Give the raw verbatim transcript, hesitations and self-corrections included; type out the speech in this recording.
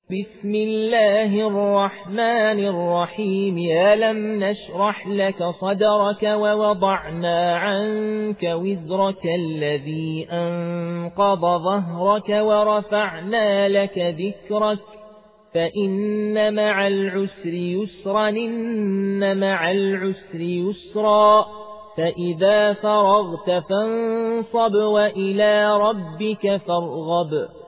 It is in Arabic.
بسم الله الرحمن الرحيم. ألم نشرح لك صدرك ووضعنا عنك وزرك الذي أنقض ظهرك ورفعنا لك ذكرك فإن مع العسر يسرا إن مع العسر يسرا فإذا فرغت فانصب وإلى ربك فارغب.